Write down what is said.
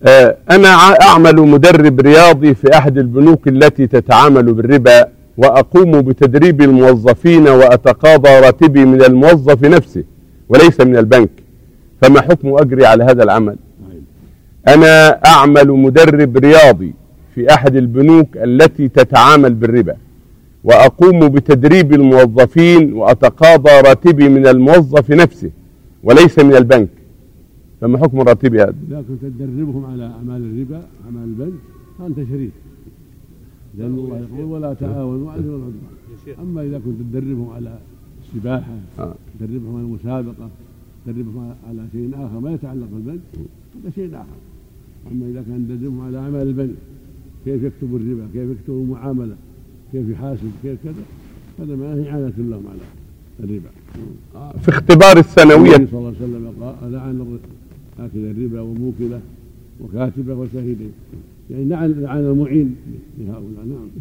أنا أعمل مدرب رياضي في أحد البنوك التي تتعامل بالربا، وأقوم بتدريب الموظفين وأتقاضى راتبي من الموظف نفسه وليس من البنك، فما حكم أجري على هذا العمل؟ أنا أعمل مدرب رياضي في أحد البنوك التي تتعامل بالربا، وأقوم بتدريب الموظفين وأتقاضى راتبي من الموظف نفسه وليس من البنك، فما حكم راتبي هذا؟ إذا كنت تدربهم على أعمال الربا أعمال البنك فأنت شريك، لأن الله يقول ولا تعاونوا على الإثم والعدوان. أما إذا كنت تدربهم على السباحة، تدربهم على المسابقة، تدربهم على شيء آخر ما يتعلق بالبنك هذا شيء آخر. أما إذا كان تدربهم على أعمال البنك، كيف يكتبوا الربا، كيف يكتبوا المعاملة، كيف يحاسب، كيف كذا، هذا ما هي إعانة لهم على الربا. في اختبار السنوية النبي صلى الله عليه وسلم قال لعن آكل الربا وموكله وكاتبه وشهيده، يعني لعن المعين لهؤلاء. نعم.